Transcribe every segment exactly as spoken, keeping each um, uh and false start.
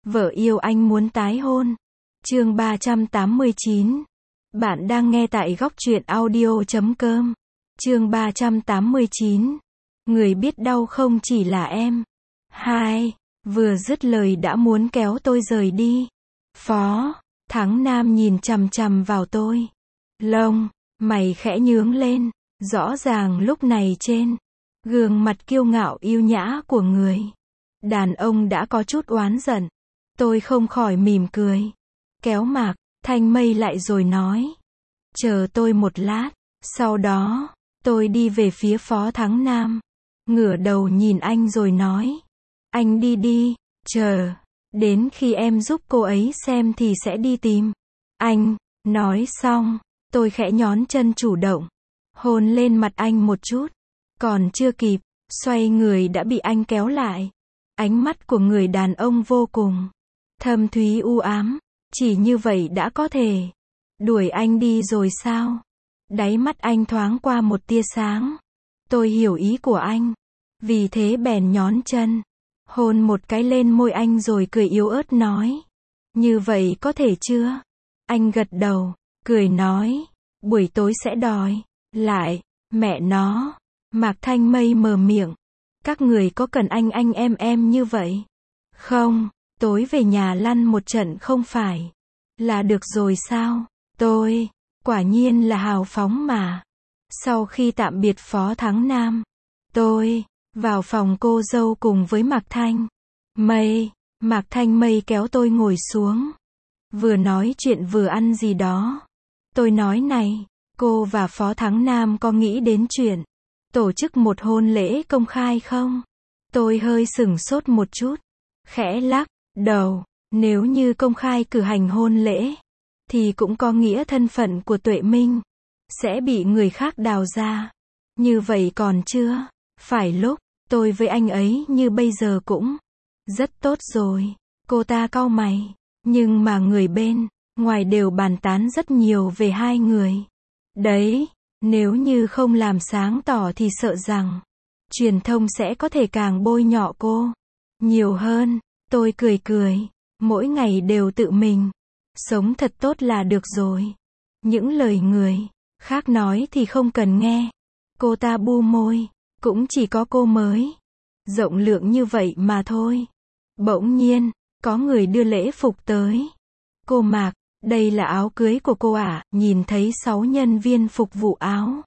Vợ yêu anh muốn tái hôn. Chương ba trăm tám mươi chín. Bạn đang nghe tại góc truyện audio chấm com. Chương ba trăm tám mươi chín. Người biết đau không chỉ là em. Hai. Vừa dứt lời đã muốn kéo tôi rời đi. Phó Thắng Nam nhìn chằm chằm vào tôi. Lông mày khẽ nhướng lên. Rõ ràng lúc này trên gương mặt kiêu ngạo yêu nhã của người đàn ông đã có chút oán giận. Tôi không khỏi mỉm cười. Kéo Mạc Thanh Mây lại rồi nói. Chờ tôi một lát. Sau đó, tôi đi về phía Phó Thắng Nam. Ngửa đầu nhìn anh rồi nói. Anh đi đi, chờ. Đến khi em giúp cô ấy xem thì sẽ đi tìm anh. Nói xong, tôi khẽ nhón chân chủ động. Hôn lên mặt anh một chút. Còn chưa kịp, xoay người đã bị anh kéo lại. Ánh mắt của người đàn ông vô cùng thâm thúy u ám. Chỉ như vậy đã có thể đuổi anh đi rồi sao? Đáy mắt anh thoáng qua một tia sáng. Tôi hiểu ý của anh. Vì thế bèn nhón chân. Hôn một cái lên môi anh rồi cười yếu ớt nói. Như vậy có thể chưa? Anh gật đầu, cười nói. Buổi tối sẽ đòi lại. Mẹ nó. Mạc Thanh Mây mở miệng. Các người có cần anh anh em em như vậy? Không. Tối về nhà lăn một trận không phải là được rồi sao? Tôi, quả nhiên là hào phóng mà. Sau khi tạm biệt Phó Thắng Nam, tôi vào phòng cô dâu cùng với Mạc Thanh Mây. Mạc Thanh Mây kéo tôi ngồi xuống. Vừa nói chuyện vừa ăn gì đó. Tôi nói này, cô và Phó Thắng Nam có nghĩ đến chuyện tổ chức một hôn lễ công khai không? Tôi hơi sửng sốt một chút. Khẽ lắc đầu. Nếu như công khai cử hành hôn lễ, thì cũng có nghĩa thân phận của Tuệ Minh sẽ bị người khác đào ra. Như vậy còn chưa phải lúc tôi với anh ấy như bây giờ cũng rất tốt rồi. Cô ta cau mày. Nhưng mà người bên ngoài đều bàn tán rất nhiều về hai người. Đấy, nếu như không làm sáng tỏ thì sợ rằng truyền thông sẽ có thể càng bôi nhọ cô nhiều hơn. Tôi cười cười. Mỗi ngày đều tự mình sống thật tốt là được rồi. Những lời người khác nói thì không cần nghe. Cô ta bu môi. Cũng chỉ có cô mới rộng lượng như vậy mà thôi. Bỗng nhiên, có người đưa lễ phục tới. Cô Mạc, đây là áo cưới của cô ạ. Nhìn thấy sáu nhân viên phục vụ áo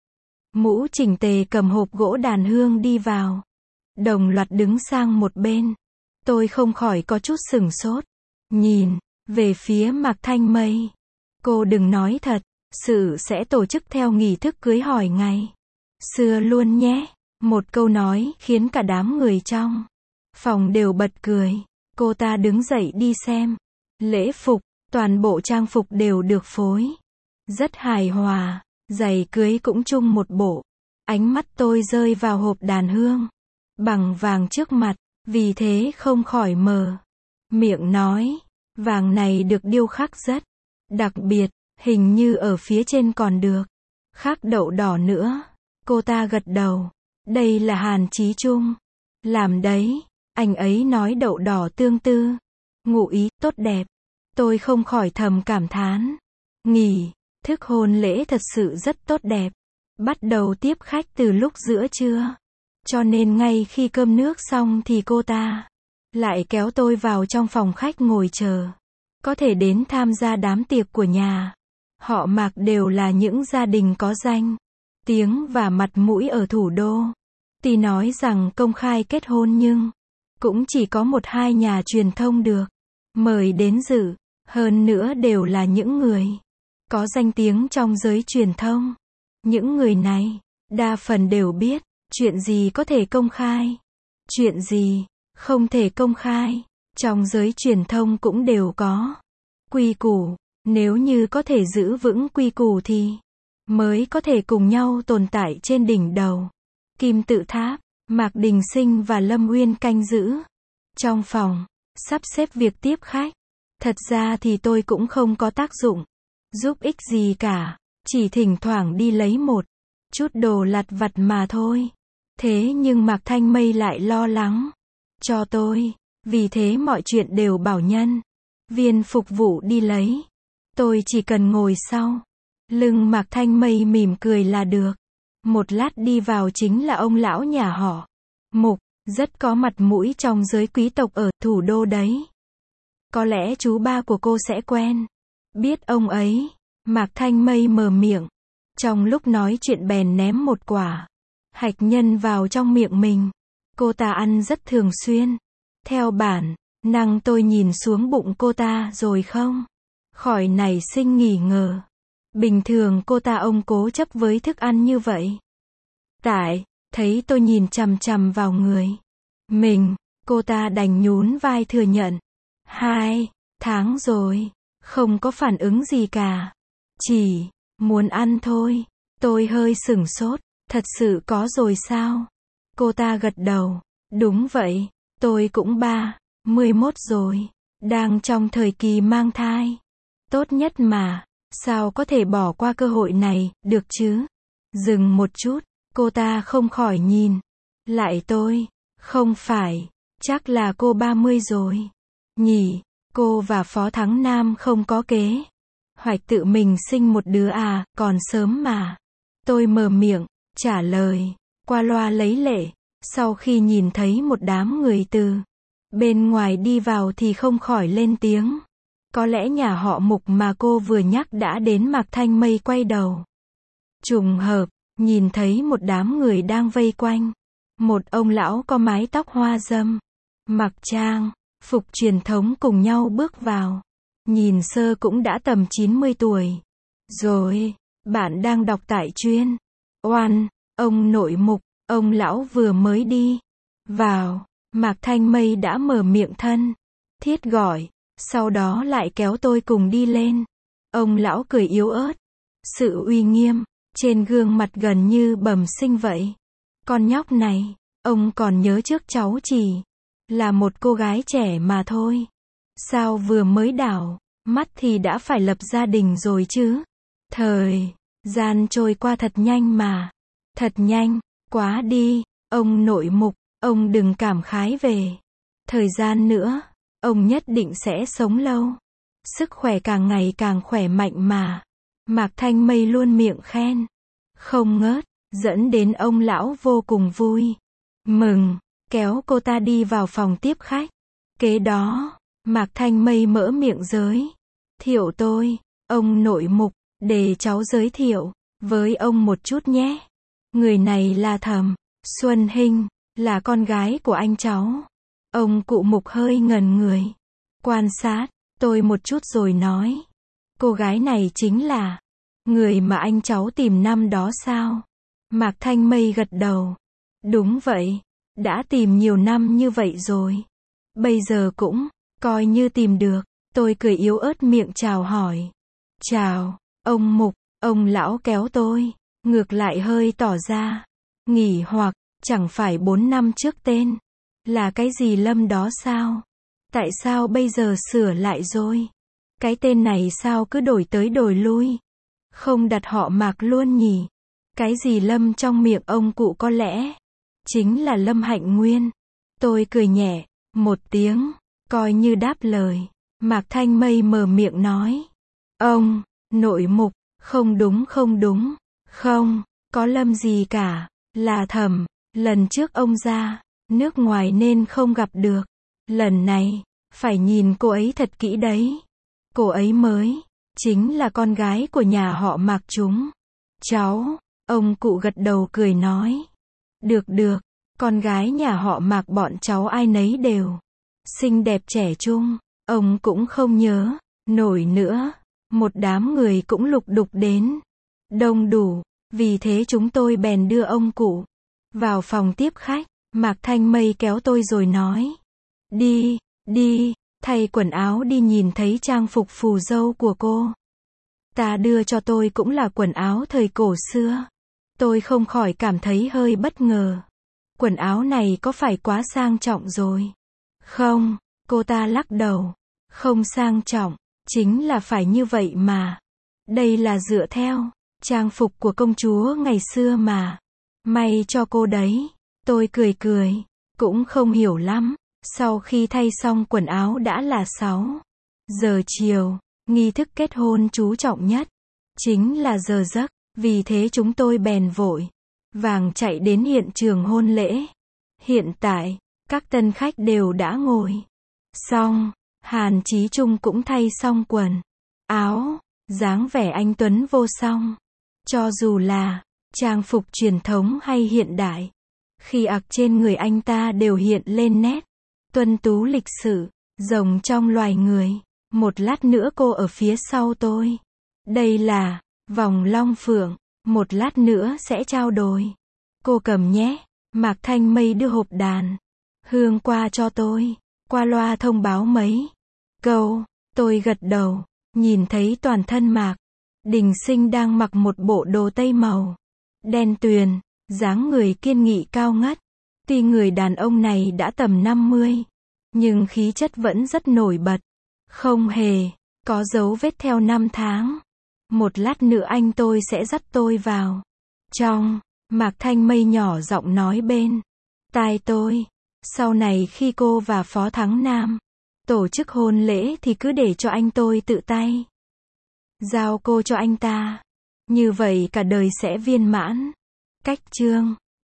mũ chỉnh tề cầm hộp gỗ đàn hương đi vào. Đồng loạt đứng sang một bên. Tôi không khỏi có chút sửng sốt. Nhìn về phía Mạc Thanh Mây. Cô đừng nói thật. Sự sẽ tổ chức theo nghi thức cưới hỏi ngày xưa luôn nhé. Một câu nói khiến cả đám người trong phòng đều bật cười. Cô ta đứng dậy đi xem lễ phục. Toàn bộ trang phục đều được phối rất hài hòa. Giày cưới cũng chung một bộ. Ánh mắt tôi rơi vào hộp đàn hương bằng vàng trước mặt. Vì thế không khỏi mờ miệng nói. Vàng này được điêu khắc rất đặc biệt. Hình như ở phía trên còn được khắc đậu đỏ nữa. Cô ta gật đầu. Đây là Hàn Chí Trung làm đấy. Anh ấy nói đậu đỏ tương tư ngụ ý tốt đẹp. Tôi không khỏi thầm cảm thán. Nghỉ thức hôn lễ thật sự rất tốt đẹp. Bắt đầu tiếp khách từ lúc giữa trưa. Cho nên ngay khi cơm nước xong thì cô ta lại kéo tôi vào trong phòng khách ngồi chờ. Có thể đến tham gia đám tiệc của nhà họ Mạc đều là những gia đình có danh tiếng và mặt mũi ở thủ đô. Tuy nói rằng công khai kết hôn nhưng cũng chỉ có một hai nhà truyền thông được mời đến dự. Hơn nữa đều là những người có danh tiếng trong giới truyền thông. Những người này đa phần đều biết chuyện gì có thể công khai, chuyện gì không thể công khai. Trong giới truyền thông cũng đều có quy củ. Nếu như có thể giữ vững quy củ thì mới có thể cùng nhau tồn tại trên đỉnh đầu kim tự tháp. Mạc Đình Sinh và Lâm Uyên canh giữ trong phòng, sắp xếp việc tiếp khách. Thật ra thì tôi cũng không có tác dụng giúp ích gì cả. Chỉ thỉnh thoảng đi lấy một chút đồ lặt vặt mà thôi. Thế nhưng Mạc Thanh Mây lại lo lắng cho tôi. Vì thế mọi chuyện đều bảo nhân viên phục vụ đi lấy. Tôi chỉ cần ngồi sau lưng Mạc Thanh Mây mỉm cười là được. Một lát đi vào chính là ông lão nhà họ Mục, rất có mặt mũi trong giới quý tộc ở thủ đô đấy. Có lẽ chú ba của cô sẽ quen biết ông ấy. Mạc Thanh Mây mở miệng. Trong lúc nói chuyện bèn ném một quả hạch nhân vào trong miệng mình. Cô ta ăn rất thường xuyên. Theo bản năng tôi nhìn xuống bụng cô ta rồi không khỏi nảy sinh nghi ngờ. Bình thường cô ta ông cố chấp với thức ăn như vậy. Tại thấy tôi nhìn chằm chằm vào người mình, cô ta đành nhún vai thừa nhận. Hai tháng rồi, không có phản ứng gì cả. Chỉ muốn ăn thôi. Tôi hơi sửng sốt. Thật sự có rồi sao? Cô ta gật đầu. Đúng vậy, tôi cũng ba mươi mốt rồi. Đang trong thời kỳ mang thai. Tốt nhất mà. Sao có thể bỏ qua cơ hội này, được chứ? Dừng một chút, cô ta không khỏi nhìn lại tôi. Không phải, chắc là cô ba mươi rồi. Nhỉ, cô và Phó Thắng Nam không có kế hoạch tự mình sinh một đứa à, còn sớm mà. Tôi mở miệng, trả lời, qua loa lấy lệ. Sau khi nhìn thấy một đám người từ bên ngoài đi vào thì không khỏi lên tiếng. Có lẽ nhà họ Mục mà cô vừa nhắc đã đến. Mạc Thanh Mây quay đầu. Trùng hợp, nhìn thấy một đám người đang vây quanh. Một ông lão có mái tóc hoa râm, mặc trang phục truyền thống cùng nhau bước vào. Nhìn sơ cũng đã tầm chín mươi tuổi. Rồi, bạn đang đọc tại chuyên oan, ông nội Mục, ông lão vừa mới đi vào. Mạc Thanh Mây đã mở miệng thân thiết gọi. Sau đó lại kéo tôi cùng đi lên. Ông lão cười yếu ớt. Sự uy nghiêm trên gương mặt gần như bẩm sinh vậy. Con nhóc này, ông còn nhớ trước cháu chỉ là một cô gái trẻ mà thôi. Sao vừa mới đảo mắt thì đã phải lập gia đình rồi chứ? Thời gian trôi qua thật nhanh mà. Thật nhanh, quá đi. Ông nội Mục, ông đừng cảm khái về thời gian nữa. Ông nhất định sẽ sống lâu. Sức khỏe càng ngày càng khỏe mạnh mà. Mạc Thanh Mây luôn miệng khen không ngớt, dẫn đến ông lão vô cùng vui mừng, kéo cô ta đi vào phòng tiếp khách. Kế đó, Mạc Thanh Mây mở miệng giới thiệu tôi. Ông nội Mục, để cháu giới thiệu với ông một chút nhé. Người này là Thẩm Xuân Hinh, là con gái của anh cháu. Ông cụ Mục hơi ngẩn người, quan sát tôi một chút rồi nói. Cô gái này chính là người mà anh cháu tìm năm đó sao? Mạc Thanh Mây gật đầu. Đúng vậy, đã tìm nhiều năm như vậy rồi. Bây giờ cũng coi như tìm được. Tôi cười yếu ớt miệng chào hỏi. Chào, ông Mục. Ông lão kéo tôi ngược lại hơi tỏ ra nghỉ hoặc. Chẳng phải bốn năm trước tên là cái gì Lâm đó sao? Tại sao bây giờ sửa lại rồi? Cái tên này sao cứ đổi tới đổi lui? Không đặt họ Mạc luôn nhỉ? Cái gì Lâm trong miệng ông cụ có lẽ chính là Lâm Hạnh Nguyên. Tôi cười nhẹ một tiếng, coi như đáp lời. Mạc Thanh Mây mở miệng nói. Ông nội Mục, không đúng không đúng. Không có Lâm gì cả. Là Thẩm. Lần trước ông ra nước ngoài nên không gặp được. Lần này phải nhìn cô ấy thật kỹ đấy. Cô ấy mới chính là con gái của nhà họ Mạc chúng cháu. Ông cụ gật đầu cười nói. Được được, con gái nhà họ Mạc bọn cháu ai nấy đều xinh đẹp trẻ trung. Ông cũng không nhớ nổi nữa. Một đám người cũng lục đục đến đông đủ. Vì thế chúng tôi bèn đưa ông cụ vào phòng tiếp khách. Mạc Thanh Mây kéo tôi rồi nói. Đi, đi, thay quần áo đi. Nhìn thấy trang phục phù dâu của cô ta đưa cho tôi cũng là quần áo thời cổ xưa. Tôi không khỏi cảm thấy hơi bất ngờ. Quần áo này có phải quá sang trọng rồi? Không, cô ta lắc đầu. Không sang trọng, chính là phải như vậy mà. Đây là dựa theo trang phục của công chúa ngày xưa mà. May cho cô đấy. Tôi cười cười, cũng không hiểu lắm. Sau khi thay xong quần áo đã là sáu giờ chiều, nghi thức kết hôn chú trọng nhất chính là giờ giấc, vì thế chúng tôi bèn vội vàng chạy đến hiện trường hôn lễ. Hiện tại, các tân khách đều đã ngồi xong, Hàn Chí Trung cũng thay xong quần áo, dáng vẻ anh tuấn vô song. Cho dù là trang phục truyền thống hay hiện đại, khi ặc trên người anh ta đều hiện lên nét tuấn tú lịch sự, rồng trong loài người. Một lát nữa cô ở phía sau tôi. Đây là vòng long phượng, một lát nữa sẽ trao đổi. Cô cầm nhé. Mạc Thanh Mây đưa hộp đàn hương qua cho tôi, qua loa thông báo mấy câu. Tôi gật đầu, nhìn thấy toàn thân Mạc Đình Sinh đang mặc một bộ đồ tây màu đen tuyền, dáng người kiên nghị cao ngất. Tuy người đàn ông này đã tầm năm mươi, nhưng khí chất vẫn rất nổi bật, không hề có dấu vết theo năm tháng. Một lát nữa anh tôi sẽ dắt tôi vào trong. Mạc Thanh Mây nhỏ giọng nói bên tai tôi. Sau này khi cô và Phó Thắng Nam tổ chức hôn lễ thì cứ để cho anh tôi tự tay giao cô cho anh ta. Như vậy cả đời sẽ viên mãn. Cách chương